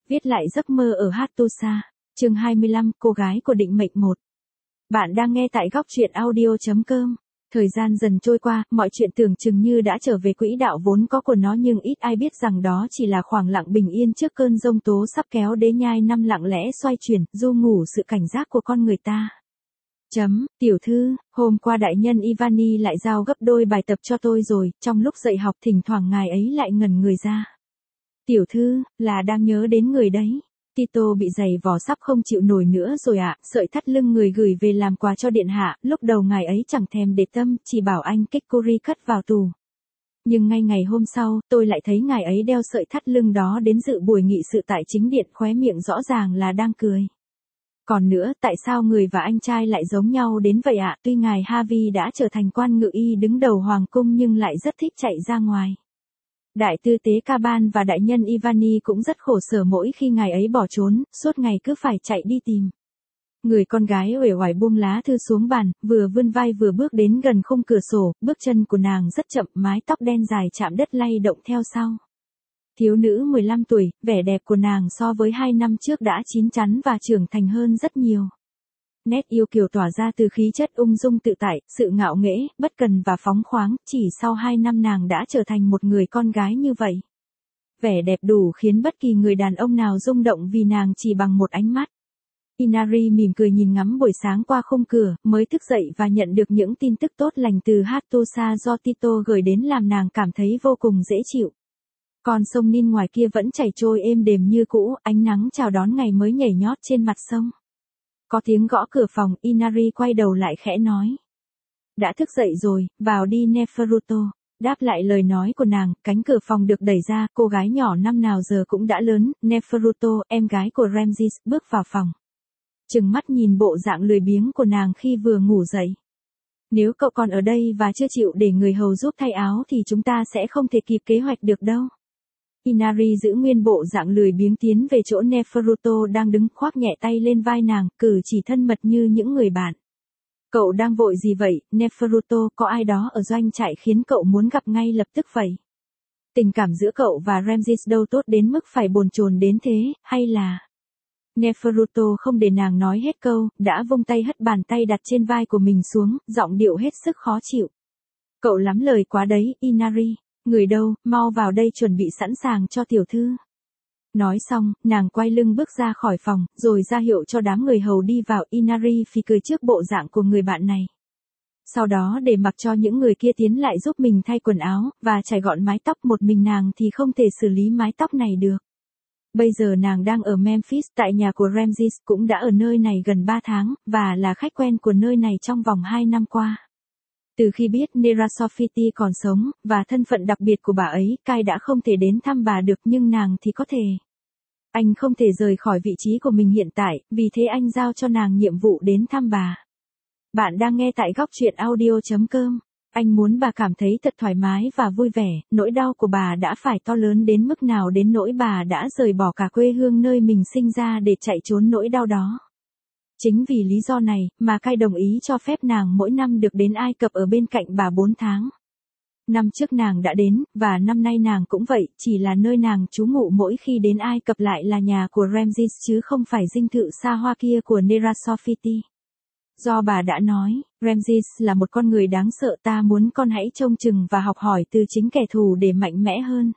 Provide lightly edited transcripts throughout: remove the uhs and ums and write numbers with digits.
Viết lại giấc mơ ở Hattusa, chương 25, cô gái của định mệnh 1. Bạn đang nghe tại góc truyện audio.com. Thời gian dần trôi qua, mọi chuyện tưởng chừng như đã trở về quỹ đạo vốn có của nó, nhưng ít ai biết rằng đó chỉ là khoảng lặng bình yên trước cơn giông tố sắp kéo đế nhai năm lặng lẽ xoay chuyển, du ngủ sự cảnh giác của con người ta. Tiểu thư, hôm qua đại nhân Ivani lại giao gấp đôi bài tập cho tôi rồi, trong lúc dạy học thỉnh thoảng ngài ấy lại ngẩn người ra. Tiểu thư, là đang nhớ đến người đấy. Tito bị giày vò sắp không chịu nổi nữa rồi ạ, sợi thắt lưng người gửi về làm quà cho điện hạ, lúc đầu ngài ấy chẳng thèm để tâm, chỉ bảo anh Kikuri cất vào tù. Nhưng ngay ngày hôm sau, tôi lại thấy ngài ấy đeo sợi thắt lưng đó đến dự buổi nghị sự tại chính điện, khóe miệng rõ ràng là đang cười. Còn nữa, tại sao người và anh trai lại giống nhau đến vậy ạ? Tuy ngài Harvey đã trở thành quan ngự y đứng đầu hoàng cung nhưng lại rất thích chạy ra ngoài. Đại tư tế Caban và đại nhân Ivani cũng rất khổ sở mỗi khi ngài ấy bỏ trốn, suốt ngày cứ phải chạy đi tìm. Người con gái uể oải buông lá thư xuống bàn, vừa vươn vai vừa bước đến gần khung cửa sổ, bước chân của nàng rất chậm, mái tóc đen dài chạm đất lay động theo sau. Thiếu nữ 15 tuổi, vẻ đẹp của nàng so với 2 năm trước đã chín chắn và trưởng thành hơn rất nhiều. Nét yêu kiều tỏa ra từ khí chất ung dung tự tại, sự ngạo nghễ, bất cần và phóng khoáng, chỉ sau 2 năm nàng đã trở thành một người con gái như vậy. Vẻ đẹp đủ khiến bất kỳ người đàn ông nào rung động vì nàng chỉ bằng một ánh mắt. Inari mỉm cười nhìn ngắm buổi sáng qua khung cửa, mới thức dậy và nhận được những tin tức tốt lành từ Hattusa do Tito gửi đến làm nàng cảm thấy vô cùng dễ chịu. Con sông Nin ngoài kia vẫn chảy trôi êm đềm như cũ, ánh nắng chào đón ngày mới nhảy nhót trên mặt sông. Có tiếng gõ cửa phòng, Inari quay đầu lại khẽ nói. Đã thức dậy rồi, vào đi Neferuto. Đáp lại lời nói của nàng, cánh cửa phòng được đẩy ra, cô gái nhỏ năm nào giờ cũng đã lớn, Neferuto, em gái của Ramses, bước vào phòng. Trừng mắt nhìn bộ dạng lười biếng của nàng khi vừa ngủ dậy. Nếu cậu còn ở đây và chưa chịu để người hầu giúp thay áo thì chúng ta sẽ không thể kịp kế hoạch được đâu. Inari giữ nguyên bộ dạng lười biếng tiến về chỗ Neferuto đang đứng, khoác nhẹ tay lên vai nàng, cử chỉ thân mật như những người bạn. Cậu đang vội gì vậy, Neferuto, có ai đó ở doanh trại khiến cậu muốn gặp ngay lập tức vậy? Tình cảm giữa cậu và Ramses đâu tốt đến mức phải bồn chồn đến thế, hay là... Neferuto không để nàng nói hết câu, đã vung tay hất bàn tay đặt trên vai của mình xuống, giọng điệu hết sức khó chịu. Cậu lắm lời quá đấy, Inari. Người đâu, mau vào đây chuẩn bị sẵn sàng cho tiểu thư. Nói xong, nàng quay lưng bước ra khỏi phòng, rồi ra hiệu cho đám người hầu đi vào. Inari phì cười trước bộ dạng của người bạn này. Sau đó để mặc cho những người kia tiến lại giúp mình thay quần áo, và chải gọn mái tóc, một mình nàng thì không thể xử lý mái tóc này được. Bây giờ nàng đang ở Memphis tại nhà của Ramses, cũng đã ở nơi này gần 3 tháng, và là khách quen của nơi này trong vòng 2 năm qua. Từ khi biết Nerasofiti còn sống, và thân phận đặc biệt của bà ấy, Kai đã không thể đến thăm bà được nhưng nàng thì có thể. Anh không thể rời khỏi vị trí của mình hiện tại, vì thế anh giao cho nàng nhiệm vụ đến thăm bà. Bạn đang nghe tại góc truyện audio.com. Anh muốn bà cảm thấy thật thoải mái và vui vẻ, nỗi đau của bà đã phải to lớn đến mức nào đến nỗi bà đã rời bỏ cả quê hương nơi mình sinh ra để chạy trốn nỗi đau đó. Chính vì lý do này, mà Kai đồng ý cho phép nàng mỗi năm được đến Ai Cập ở bên cạnh bà 4 tháng. Năm trước nàng đã đến, và năm nay nàng cũng vậy, chỉ là nơi nàng trú ngụ mỗi khi đến Ai Cập lại là nhà của Ramses chứ không phải dinh thự xa hoa kia của Nerasofiti. Do bà đã nói, Ramses là một con người đáng sợ, ta muốn con hãy trông chừng và học hỏi từ chính kẻ thù để mạnh mẽ hơn.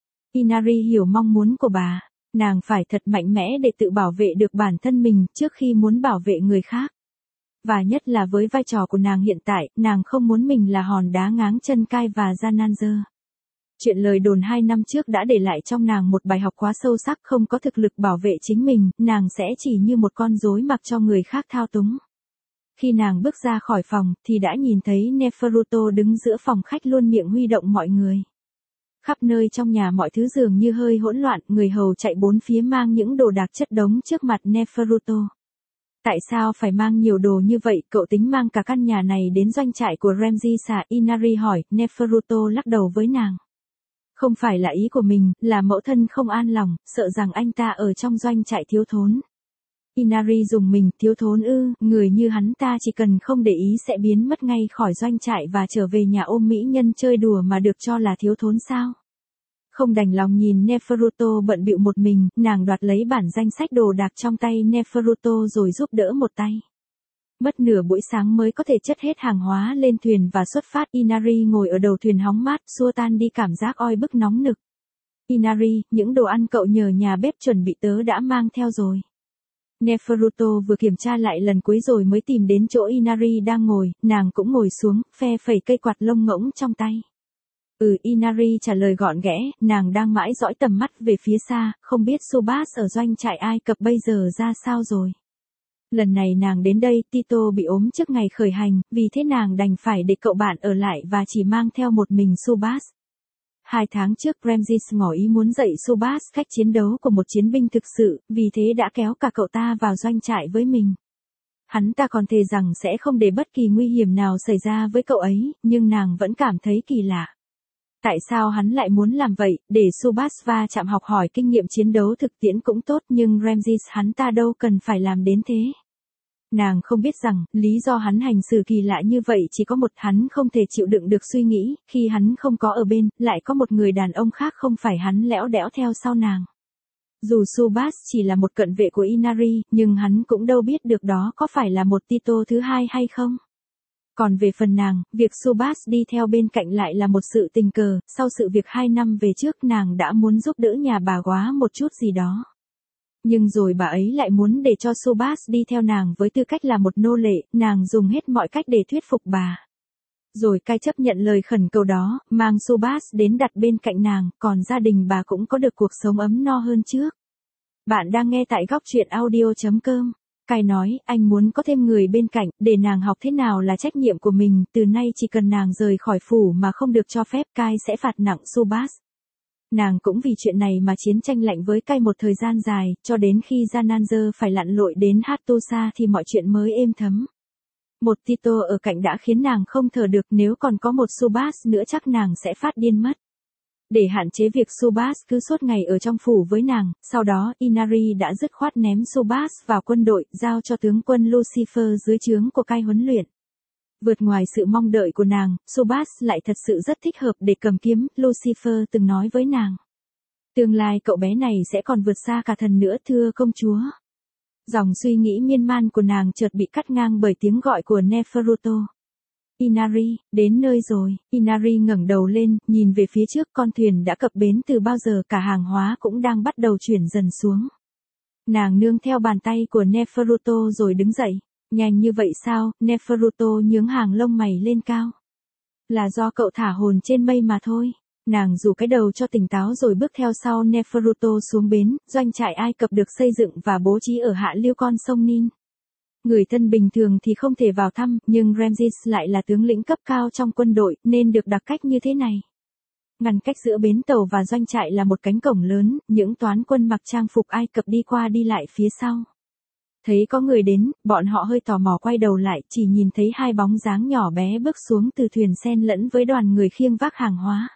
Inari hiểu mong muốn của bà. Nàng phải thật mạnh mẽ để tự bảo vệ được bản thân mình trước khi muốn bảo vệ người khác. Và nhất là với vai trò của nàng hiện tại, nàng không muốn mình là hòn đá ngáng chân Kai và Jananzer. Chuyện lời đồn 2 năm trước đã để lại trong nàng một bài học quá sâu sắc, không có thực lực bảo vệ chính mình, nàng sẽ chỉ như một con rối mặc cho người khác thao túng. Khi nàng bước ra khỏi phòng, thì đã nhìn thấy Neferuto đứng giữa phòng khách luôn miệng huy động mọi người. Khắp nơi trong nhà mọi thứ dường như hơi hỗn loạn, người hầu chạy bốn phía mang những đồ đạc chất đống trước mặt Neferuto. Tại sao phải mang nhiều đồ như vậy, cậu tính mang cả căn nhà này đến doanh trại của Ramses à? Inari hỏi. Neferuto lắc đầu với nàng. Không phải là ý của mình, là mẫu thân không an lòng, sợ rằng anh ta ở trong doanh trại thiếu thốn. Inari dùng mình, thiếu thốn ư, người như hắn ta chỉ cần không để ý sẽ biến mất ngay khỏi doanh trại và trở về nhà ôm mỹ nhân chơi đùa mà được cho là thiếu thốn sao? Không đành lòng nhìn Neferuto bận bịu một mình, nàng đoạt lấy bản danh sách đồ đạc trong tay Neferuto rồi giúp đỡ một tay. Mất nửa buổi sáng mới có thể chất hết hàng hóa lên thuyền và xuất phát. Inari ngồi ở đầu thuyền hóng mát, xua tan đi cảm giác oi bức nóng nực. Inari, những đồ ăn cậu nhờ nhà bếp chuẩn bị tớ đã mang theo rồi. Neferuto vừa kiểm tra lại lần cuối rồi mới tìm đến chỗ Inari đang ngồi, nàng cũng ngồi xuống, phe phẩy cây quạt lông ngỗng trong tay. Inari trả lời gọn ghẽ, nàng đang mãi dõi tầm mắt về phía xa, không biết Subas ở doanh trại Ai Cập bây giờ ra sao rồi. Lần này nàng đến đây, Tito bị ốm trước ngày khởi hành, vì thế nàng đành phải để cậu bạn ở lại và chỉ mang theo một mình Subas. 2 tháng trước Ramses ngỏ ý muốn dạy Subas cách chiến đấu của một chiến binh thực sự, vì thế đã kéo cả cậu ta vào doanh trại với mình. Hắn ta còn thề rằng sẽ không để bất kỳ nguy hiểm nào xảy ra với cậu ấy, nhưng nàng vẫn cảm thấy kỳ lạ. Tại sao hắn lại muốn làm vậy, để Subas va chạm học hỏi kinh nghiệm chiến đấu thực tiễn cũng tốt, nhưng Ramses hắn ta đâu cần phải làm đến thế. Nàng không biết rằng, lý do hắn hành xử kỳ lạ như vậy chỉ có một, hắn không thể chịu đựng được suy nghĩ, khi hắn không có ở bên, lại có một người đàn ông khác không phải hắn lẽo đẽo theo sau nàng. Dù Subas chỉ là một cận vệ của Inari, nhưng hắn cũng đâu biết được đó có phải là một Tito thứ hai hay không. Còn về phần nàng, việc Subas đi theo bên cạnh lại là một sự tình cờ, sau sự việc 2 năm về trước nàng đã muốn giúp đỡ nhà bà Góa một chút gì đó. Nhưng rồi bà ấy lại muốn để cho Subas đi theo nàng với tư cách là một nô lệ, nàng dùng hết mọi cách để thuyết phục bà. Rồi cai chấp nhận lời khẩn cầu đó, mang Subas đến đặt bên cạnh nàng, còn gia đình bà cũng có được cuộc sống ấm no hơn trước. Bạn đang nghe tại góc truyện audio.com. Cai nói, anh muốn có thêm người bên cạnh, để nàng học thế nào là trách nhiệm của mình, từ nay chỉ cần nàng rời khỏi phủ mà không được cho phép, Cai sẽ phạt nặng Subas. Nàng cũng vì chuyện này mà chiến tranh lạnh với Cai một thời gian dài, cho đến khi Jananzer phải lặn lội đến Hattusa thì mọi chuyện mới êm thấm. Một Tito ở cạnh đã khiến nàng không thở được, nếu còn có một Subas nữa chắc nàng sẽ phát điên mất. Để hạn chế việc Subas cứ suốt ngày ở trong phủ với nàng, sau đó Inari đã dứt khoát ném Subas vào quân đội, giao cho tướng quân Lucifer dưới trướng của Cai huấn luyện. Vượt ngoài sự mong đợi của nàng, Subas lại thật sự rất thích hợp để cầm kiếm, Lucifer từng nói với nàng. Tương lai cậu bé này sẽ còn vượt xa cả thần nữa, thưa công chúa. Dòng suy nghĩ miên man của nàng chợt bị cắt ngang bởi tiếng gọi của Neferuto. Inari, đến nơi rồi. Inari ngẩng đầu lên, nhìn về phía trước, con thuyền đã cập bến từ bao giờ, cả hàng hóa cũng đang bắt đầu chuyển dần xuống. Nàng nương theo bàn tay của Neferuto rồi đứng dậy. Nhanh như vậy sao? Neferuto nhướng hàng lông mày lên cao. Là do cậu thả hồn trên mây mà thôi. Nàng rủ cái đầu cho tỉnh táo rồi bước theo sau Neferuto xuống bến. Doanh trại Ai Cập được xây dựng và bố trí ở hạ lưu con sông Nin. Người thân bình thường thì không thể vào thăm, nhưng Ramses lại là tướng lĩnh cấp cao trong quân đội, nên được đặc cách như thế này. Ngăn cách giữa bến tàu và doanh trại là một cánh cổng lớn, những toán quân mặc trang phục Ai Cập đi qua đi lại phía sau. Thấy có người đến, bọn họ hơi tò mò quay đầu lại, chỉ nhìn thấy 2 bóng dáng nhỏ bé bước xuống từ thuyền xen lẫn với đoàn người khiêng vác hàng hóa.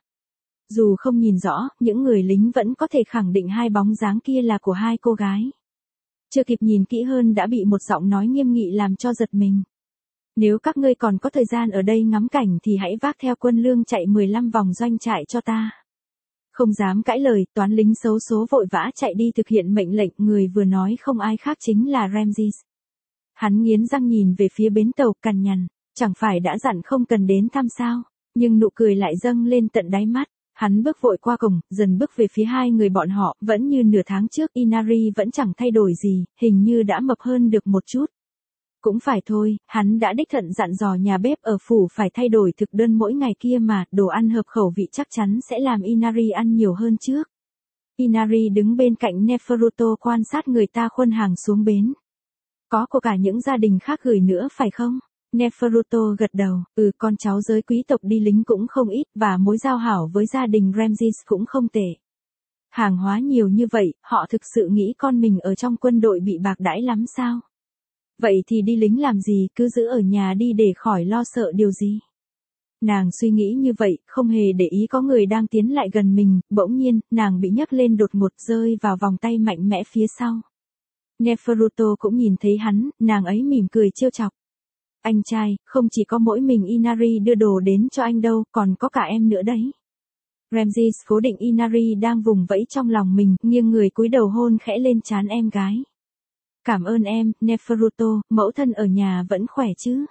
Dù không nhìn rõ, những người lính vẫn có thể khẳng định 2 bóng dáng kia là của 2 cô gái. Chưa kịp nhìn kỹ hơn đã bị một giọng nói nghiêm nghị làm cho giật mình. Nếu các ngươi còn có thời gian ở đây ngắm cảnh thì hãy vác theo quân lương chạy 15 vòng doanh trại cho ta. Không dám cãi lời, toán lính xấu số vội vã chạy đi thực hiện mệnh lệnh, người vừa nói không ai khác chính là Ramses. Hắn nghiến răng nhìn về phía bến tàu, cằn nhằn, chẳng phải đã dặn không cần đến thăm sao, nhưng nụ cười lại dâng lên tận đáy mắt. Hắn bước vội qua cổng, dần bước về phía 2 người bọn họ, vẫn như nửa tháng trước, Inari vẫn chẳng thay đổi gì, hình như đã mập hơn được một chút. Cũng phải thôi, hắn đã đích thân dặn dò nhà bếp ở phủ phải thay đổi thực đơn mỗi ngày kia mà, đồ ăn hợp khẩu vị chắc chắn sẽ làm Inari ăn nhiều hơn trước. Inari đứng bên cạnh Neferuto quan sát người ta khuân hàng xuống bến. Có của cả những gia đình khác gửi nữa phải không? Neferuto gật đầu, con cháu giới quý tộc đi lính cũng không ít, và mối giao hảo với gia đình Ramses cũng không tệ. Hàng hóa nhiều như vậy, họ thực sự nghĩ con mình ở trong quân đội bị bạc đãi lắm sao? Vậy thì đi lính làm gì, cứ giữ ở nhà đi để khỏi lo sợ điều gì? Nàng suy nghĩ như vậy, không hề để ý có người đang tiến lại gần mình, bỗng nhiên, nàng bị nhấc lên đột ngột rơi vào vòng tay mạnh mẽ phía sau. Neferuto cũng nhìn thấy hắn, nàng ấy mỉm cười trêu chọc. Anh trai, không chỉ có mỗi mình Inari đưa đồ đến cho anh đâu, còn có cả em nữa đấy. Ramses cố định Inari đang vùng vẫy trong lòng mình, nghiêng người cúi đầu hôn khẽ lên trán em gái. Cảm ơn em, Neferuto, mẫu thân ở nhà vẫn khỏe chứ?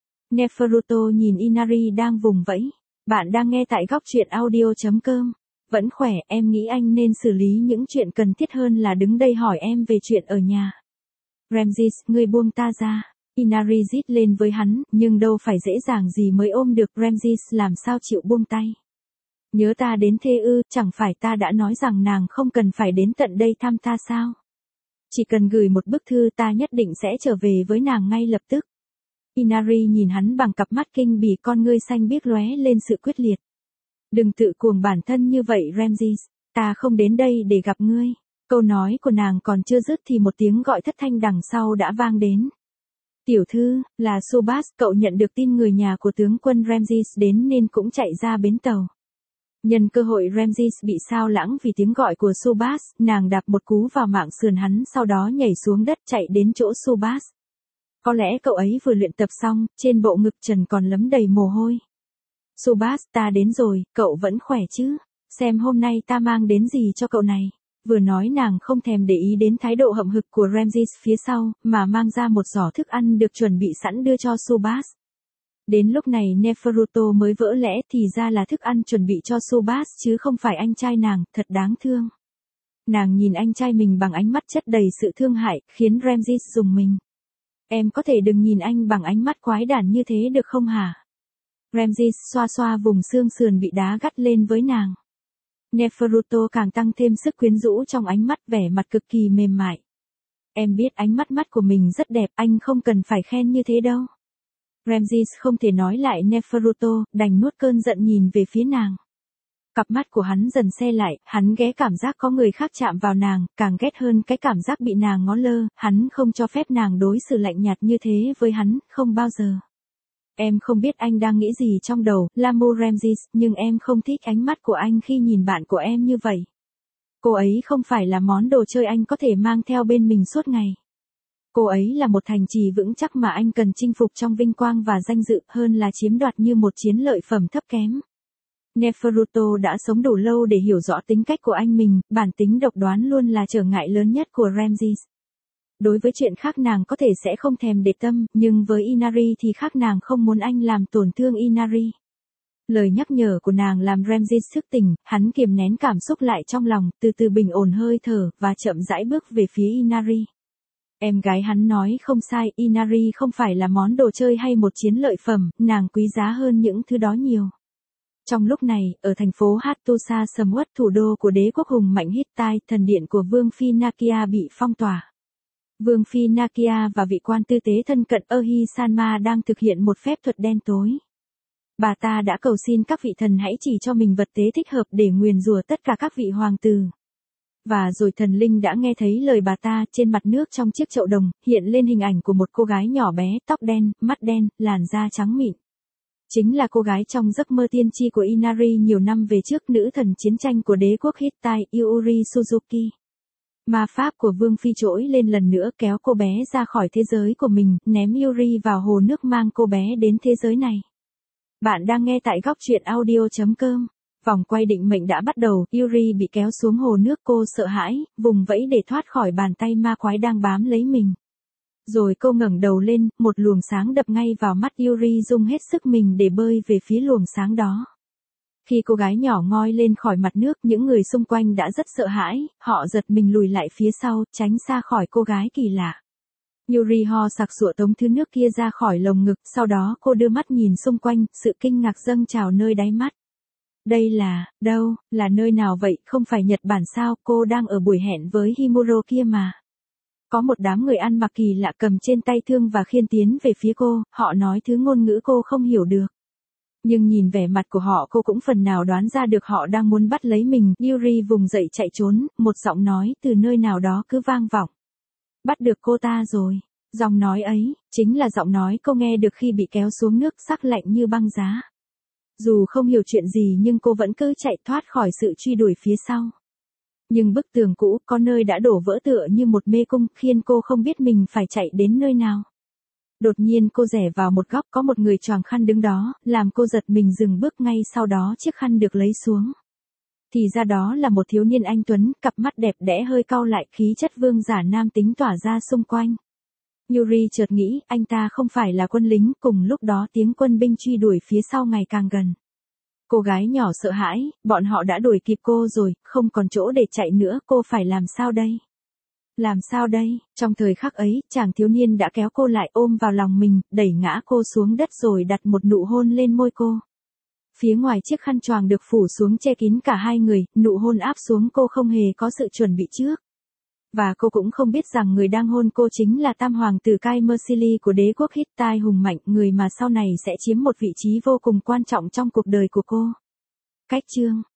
Neferuto nhìn Inari đang vùng vẫy. Bạn đang nghe tại góc truyện audio.com. Vẫn khỏe, em nghĩ anh nên xử lý những chuyện cần thiết hơn là đứng đây hỏi em về chuyện ở nhà. Ramses, ngươi buông ta ra. Inari rít lên với hắn, nhưng đâu phải dễ dàng gì mới ôm được. Ramses làm sao chịu buông tay. Nhớ ta đến thế ư, chẳng phải ta đã nói rằng nàng không cần phải đến tận đây thăm ta sao? Chỉ cần gửi một bức thư ta nhất định sẽ trở về với nàng ngay lập tức. Inari nhìn hắn bằng cặp mắt kinh bỉ, con ngươi xanh biếc lóe lên sự quyết liệt. Đừng tự cuồng bản thân như vậy Ramses, ta không đến đây để gặp ngươi. Câu nói của nàng còn chưa dứt thì một tiếng gọi thất thanh đằng sau đã vang đến. Tiểu thư, là Subhas, cậu nhận được tin người nhà của tướng quân Ramses đến nên cũng chạy ra bến tàu. Nhân cơ hội Ramses bị sao lãng vì tiếng gọi của Subhas, nàng đạp một cú vào mạng sườn hắn, sau đó nhảy xuống đất chạy đến chỗ Subhas. Có lẽ cậu ấy vừa luyện tập xong, trên bộ ngực trần còn lấm đầy mồ hôi. Subhas, ta đến rồi, cậu vẫn khỏe chứ? Xem hôm nay ta mang đến gì cho cậu này. Vừa nói nàng không thèm để ý đến thái độ hậm hực của Ramses phía sau, mà mang ra một giỏ thức ăn được chuẩn bị sẵn đưa cho Subhas. Đến lúc này Neferuto mới vỡ lẽ, thì ra là thức ăn chuẩn bị cho Subhas chứ không phải anh trai nàng, thật đáng thương. Nàng nhìn anh trai mình bằng ánh mắt chất đầy sự thương hại, khiến Ramses rùng mình. Em có thể đừng nhìn anh bằng ánh mắt quái đản như thế được không hả? Ramses xoa xoa vùng xương sườn bị đá gắt lên với nàng. Neferuto càng tăng thêm sức quyến rũ trong ánh mắt, vẻ mặt cực kỳ mềm mại. Em biết ánh mắt của mình rất đẹp, anh không cần phải khen như thế đâu. Ramses không thể nói lại Neferuto, đành nuốt cơn giận nhìn về phía nàng. Cặp mắt của hắn dần se lại, hắn ghé cảm giác có người khác chạm vào nàng, càng ghét hơn cái cảm giác bị nàng ngó lơ, hắn không cho phép nàng đối xử lạnh nhạt như thế với hắn, không bao giờ. Em không biết anh đang nghĩ gì trong đầu, Lamu Ramses, nhưng em không thích ánh mắt của anh khi nhìn bạn của em như vậy. Cô ấy không phải là món đồ chơi anh có thể mang theo bên mình suốt ngày. Cô ấy là một thành trì vững chắc mà anh cần chinh phục trong vinh quang và danh dự, hơn là chiếm đoạt như một chiến lợi phẩm thấp kém. Neferuto đã sống đủ lâu để hiểu rõ tính cách của anh mình, bản tính độc đoán luôn là trở ngại lớn nhất của Ramses. Đối với chuyện khác nàng có thể sẽ không thèm để tâm, nhưng với Inari thì khác, nàng không muốn anh làm tổn thương Inari. Lời nhắc nhở của nàng làm Ramses thức tỉnh, hắn kiềm nén cảm xúc lại trong lòng, từ từ bình ổn hơi thở, và chậm rãi bước về phía Inari. Em gái hắn nói không sai, Inari không phải là món đồ chơi hay một chiến lợi phẩm, nàng quý giá hơn những thứ đó nhiều. Trong lúc này, ở thành phố Hattusa Samut, thủ đô của đế quốc hùng mạnh Hittite, thần điện của Vương Phi Nakia bị phong tỏa. Vương Phi Nakia và vị quan tư tế thân cận Ahi-sanma đang thực hiện một phép thuật đen tối. Bà ta đã cầu xin các vị thần hãy chỉ cho mình vật tế thích hợp để nguyền rủa tất cả các vị hoàng tử. Và rồi thần linh đã nghe thấy lời bà ta, trên mặt nước trong chiếc chậu đồng, hiện lên hình ảnh của một cô gái nhỏ bé, tóc đen, mắt đen, làn da trắng mịn. Chính là cô gái trong giấc mơ tiên tri của Inari nhiều năm về trước, nữ thần chiến tranh của đế quốc Hittite, Yuri Suzuki. Ma pháp của Vương Phi trỗi lên lần nữa, kéo cô bé ra khỏi thế giới của mình, ném Yuri vào hồ nước, mang cô bé đến thế giới này. Bạn đang nghe tại góc truyện audio.com. Vòng quay định mệnh đã bắt đầu, Yuri bị kéo xuống hồ nước, cô sợ hãi, vùng vẫy để thoát khỏi bàn tay ma quái đang bám lấy mình. Rồi cô ngẩng đầu lên, một luồng sáng đập ngay vào mắt Yuri, dùng hết sức mình để bơi về phía luồng sáng đó. Khi cô gái nhỏ ngoi lên khỏi mặt nước, những người xung quanh đã rất sợ hãi, họ giật mình lùi lại phía sau, tránh xa khỏi cô gái kỳ lạ. Yuri ho sặc sụa tống thứ nước kia ra khỏi lồng ngực, sau đó cô đưa mắt nhìn xung quanh, sự kinh ngạc dâng trào nơi đáy mắt. Đây là nơi nào vậy, không phải Nhật Bản sao, cô đang ở buổi hẹn với Himuro kia mà. Có một đám người ăn mặc kỳ lạ cầm trên tay thương và khiên tiến về phía cô, họ nói thứ ngôn ngữ cô không hiểu được. Nhưng nhìn vẻ mặt của họ, cô cũng phần nào đoán ra được họ đang muốn bắt lấy mình. Yuri vùng dậy chạy trốn, một giọng nói từ nơi nào đó cứ vang vọng. Bắt được cô ta rồi. Giọng nói ấy, chính là giọng nói cô nghe được khi bị kéo xuống nước, sắc lạnh như băng giá. Dù không hiểu chuyện gì nhưng cô vẫn cứ chạy thoát khỏi sự truy đuổi phía sau. Nhưng bức tường cũ, có nơi đã đổ vỡ tựa như một mê cung, khiến cô không biết mình phải chạy đến nơi nào. Đột nhiên cô rẽ vào một góc, có một người choàng khăn đứng đó, làm cô giật mình dừng bước, ngay sau đó chiếc khăn được lấy xuống. Thì ra đó là một thiếu niên anh tuấn, cặp mắt đẹp đẽ hơi cau lại, khí chất vương giả nam tính tỏa ra xung quanh. Yuri chợt nghĩ, anh ta không phải là quân lính, cùng lúc đó tiếng quân binh truy đuổi phía sau ngày càng gần. Cô gái nhỏ sợ hãi, bọn họ đã đuổi kịp cô rồi, không còn chỗ để chạy nữa, cô phải làm sao đây? Làm sao đây? Trong thời khắc ấy, chàng thiếu niên đã kéo cô lại ôm vào lòng mình, đẩy ngã cô xuống đất rồi đặt một nụ hôn lên môi cô. Phía ngoài chiếc khăn choàng được phủ xuống che kín cả hai người, nụ hôn áp xuống cô không hề có sự chuẩn bị trước. Và cô cũng không biết rằng người đang hôn cô chính là tam hoàng tử Kai Mersili của đế quốc Hittite hùng mạnh, người mà sau này sẽ chiếm một vị trí vô cùng quan trọng trong cuộc đời của cô. Cách chương